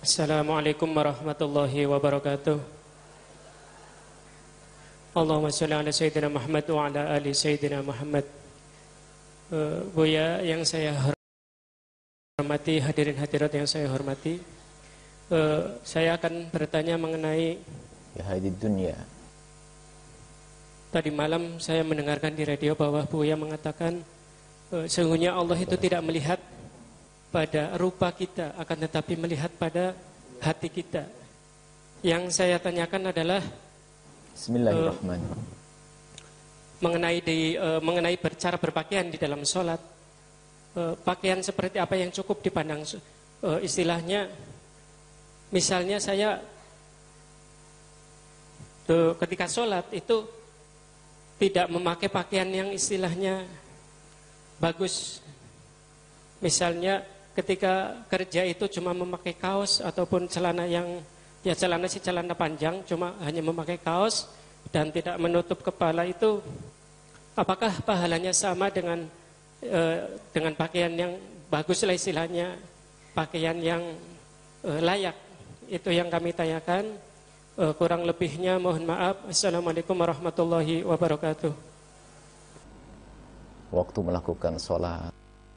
Assalamualaikum warahmatullahi wabarakatuh. Allahumma sholli ala Sayyidina Muhammad wa ala ali Sayyidina Muhammad. Buya yang saya hormati, hadirin hadirat yang saya hormati, saya akan bertanya mengenai hadid dunya. Tadi malam saya mendengarkan di radio bahwa Buya mengatakan sesungguhnya Allah itu tidak melihat pada rupa kita, akan tetapi melihat pada hati kita. Yang saya tanyakan adalah Bismillahirrahmanirrahim. Mengenai cara berpakaian di dalam sholat. Pakaian seperti apa yang cukup dipandang, istilahnya misalnya saya ketika sholat itu tidak memakai pakaian yang istilahnya bagus. Misalnya ketika kerja itu cuma memakai kaos ataupun celana yang celana panjang, cuma hanya memakai kaos dan tidak menutup kepala, itu apakah pahalanya sama dengan pakaian yang bagus lah istilahnya, pakaian yang layak? Itu yang kami tanyakan. Kurang lebihnya mohon maaf. Assalamualaikum warahmatullahi wabarakatuh. Waktu melakukan sholat,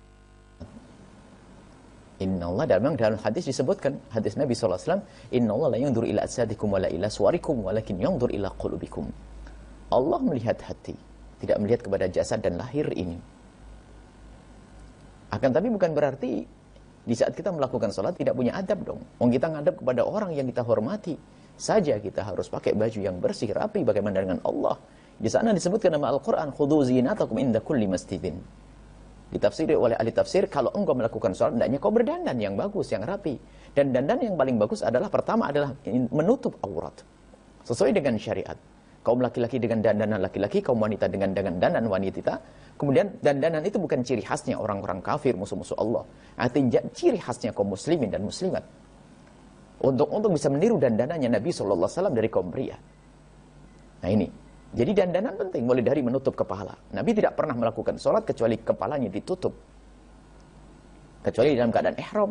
Inna Allah, dalam hadis disebutkan, hadis Nabi SAW, Inna Allah la yanzur ila ajsadikum wa la ila suwarikum walakin yanzur ila qulubikum. Allah melihat hati, tidak melihat kepada jasad dan lahir ini. Akan tapi bukan berarti di saat kita melakukan sholat tidak punya adab dong. Kita ngadap kepada orang yang kita hormati saja, kita harus pakai baju yang bersih, rapi, bagaimana dengan Allah. Di sana disebutkan nama Al-Quran, khudhu zinatakum inda kulli masjidin. Ditafsiri oleh ahli tafsir, kalau engkau melakukan sholat, hendaknya kau berdandan yang bagus, yang rapi. Dan dandan yang paling bagus adalah, pertama adalah menutup aurat, sesuai dengan syariat. Kaum laki-laki dengan dandanan laki-laki, kaum wanita dengan dandanan wanita. Kemudian dandanan itu bukan ciri khasnya orang-orang kafir, musuh-musuh Allah. Artinya ciri khasnya kaum muslimin dan muslimat. Untuk bisa meniru dandanannya Nabi SAW dari kaum pria. Nah ini. Jadi dandanan penting, mulai dari menutup kepala. Nabi tidak pernah melakukan sholat kecuali kepalanya ditutup, kecuali dalam keadaan ihram.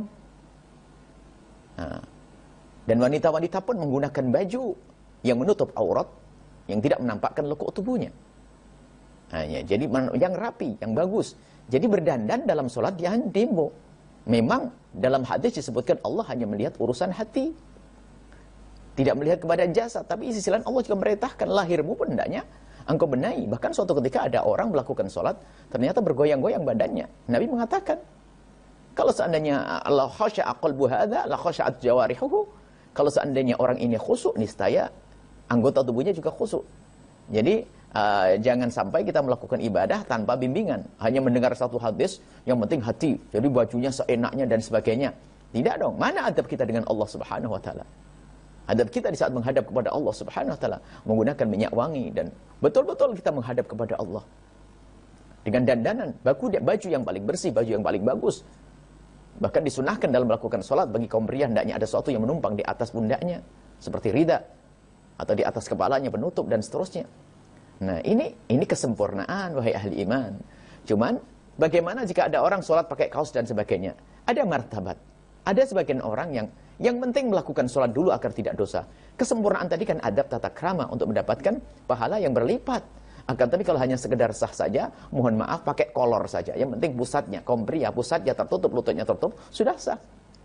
Nah, dan wanita-wanita pun menggunakan baju yang menutup aurat, yang tidak menampakkan lekuk tubuhnya. Nah, ya, jadi yang rapi, yang bagus. Jadi berdandan dalam sholat jangan demo. Memang dalam hadis disebutkan Allah hanya melihat urusan hati, tidak melihat kepada jasad. Tapi di sisi lain Allah juga merintahkan, lahirmu pun hendaknya engkau benahi. Bahkan suatu ketika ada orang melakukan sholat, ternyata bergoyang-goyang badannya. Nabi mengatakan, kalau seandainya Allah khasya'a qalbu hadza la khasyaat jawarihuhu. Kalau seandainya orang ini khusyuk, niscaya anggota tubuhnya juga khusyuk. Jadi jangan sampai kita melakukan ibadah tanpa bimbingan, hanya mendengar satu hadis, yang penting hati, jadi bajunya seenaknya dan sebagainya. Tidak dong. Mana adab kita dengan Allah Subhanahu wa taala? Adab kita di saat menghadap kepada Allah Subhanahu wa taala menggunakan minyak wangi, dan betul-betul kita menghadap kepada Allah dengan dandanan, baju yang paling bersih, baju yang paling bagus. Bahkan disunahkan dalam melakukan sholat bagi kaum pria hendaknya ada sesuatu yang menumpang di atas pundaknya, seperti rida, atau di atas kepalanya penutup dan seterusnya. Nah ini kesempurnaan wahai ahli iman. Cuman bagaimana jika ada orang sholat pakai kaos dan sebagainya? Ada martabat. Ada sebagian orang yang penting melakukan sholat dulu agar tidak dosa. Kesempurnaan tadi kan adab tata krama untuk mendapatkan pahala yang berlipat. Akan tapi kalau hanya sekedar sah saja, mohon maaf pakai kolor saja. Yang penting pusatnya, kaum pria pusatnya tertutup, lututnya tertutup, sudah sah.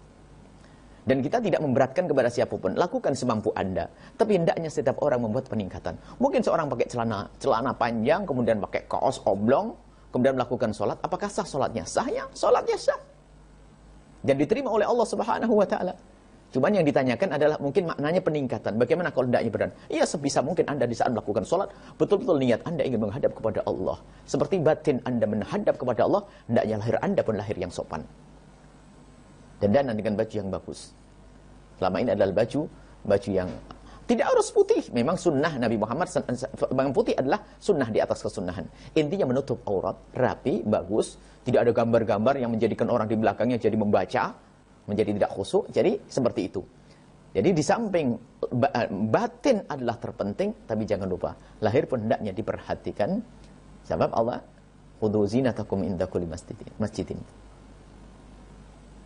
Dan kita tidak memberatkan kepada siapapun. Lakukan semampu Anda. Tapi hendaknya setiap orang membuat peningkatan. Mungkin seorang pakai celana panjang, kemudian pakai kaos oblong, kemudian melakukan sholat. Apakah sah sholatnya? Sahnya, sholatnya sah. Dan diterima oleh Allah Subhanahu wa taala. Cuman yang ditanyakan adalah mungkin maknanya peningkatan. Bagaimana kalau hendaknya berdan? Iya, sebisa mungkin Anda di saat melakukan sholat, betul-betul niat Anda ingin menghadap kepada Allah. Seperti batin Anda menghadap kepada Allah, hendaknya lahir Anda pun lahir yang sopan. Dandanan dengan baju yang bagus. Selama ini adalah baju yang tidak harus putih. Memang sunnah Nabi Muhammad, yang putih adalah sunnah di atas kesunahan. Intinya menutup aurat, rapi, bagus. Tidak ada gambar-gambar yang menjadikan orang di belakangnya jadi membaca, menjadi tidak khusyuk. Jadi seperti itu. Jadi di samping batin adalah terpenting, tapi jangan lupa lahir pun hendaknya diperhatikan. Sebab Allah, khudhu zinatakum inda kulli masjidin.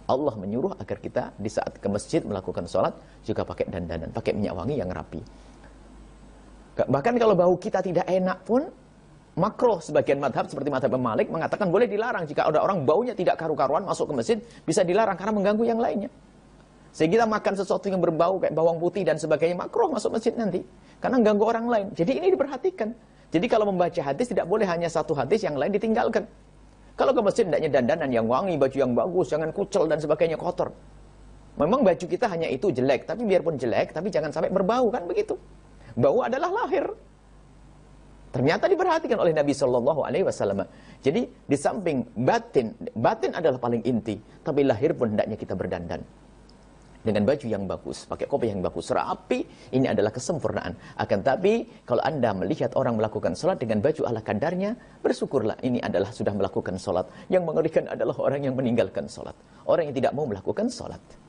Allah menyuruh agar kita di saat ke masjid melakukan sholat juga pakai dandanan, pakai minyak wangi yang rapi. Bahkan kalau bau kita tidak enak pun makruh. Sebagian madhab seperti madhab Malik mengatakan boleh dilarang. Jika ada orang baunya tidak karu-karuan masuk ke masjid, bisa dilarang karena mengganggu yang lainnya. Sehingga kita makan sesuatu yang berbau kayak bawang putih dan sebagainya, makruh masuk masjid nanti karena mengganggu orang lain. Jadi ini diperhatikan. Jadi kalau membaca hadis tidak boleh hanya satu hadis, yang lain ditinggalkan. Kalau ke masjid hendaknya dandanan yang wangi, baju yang bagus, jangan kucel dan sebagainya kotor. Memang baju kita hanya itu jelek, tapi biarpun jelek, tapi jangan sampai berbau, kan begitu. Bau adalah lahir. Ternyata diperhatikan oleh Nabi Shallallahu Alaihi Wasallam. Jadi di samping batin adalah paling inti, tapi lahir pun hendaknya kita berdandan dengan baju yang bagus, pakai kopi yang bagus, rapi. Ini adalah kesempurnaan. Akan tapi kalau Anda melihat orang melakukan sholat dengan baju ala kadarnya, bersyukurlah, ini adalah sudah melakukan sholat. Yang mengerikan adalah orang yang meninggalkan sholat, orang yang tidak mau melakukan sholat.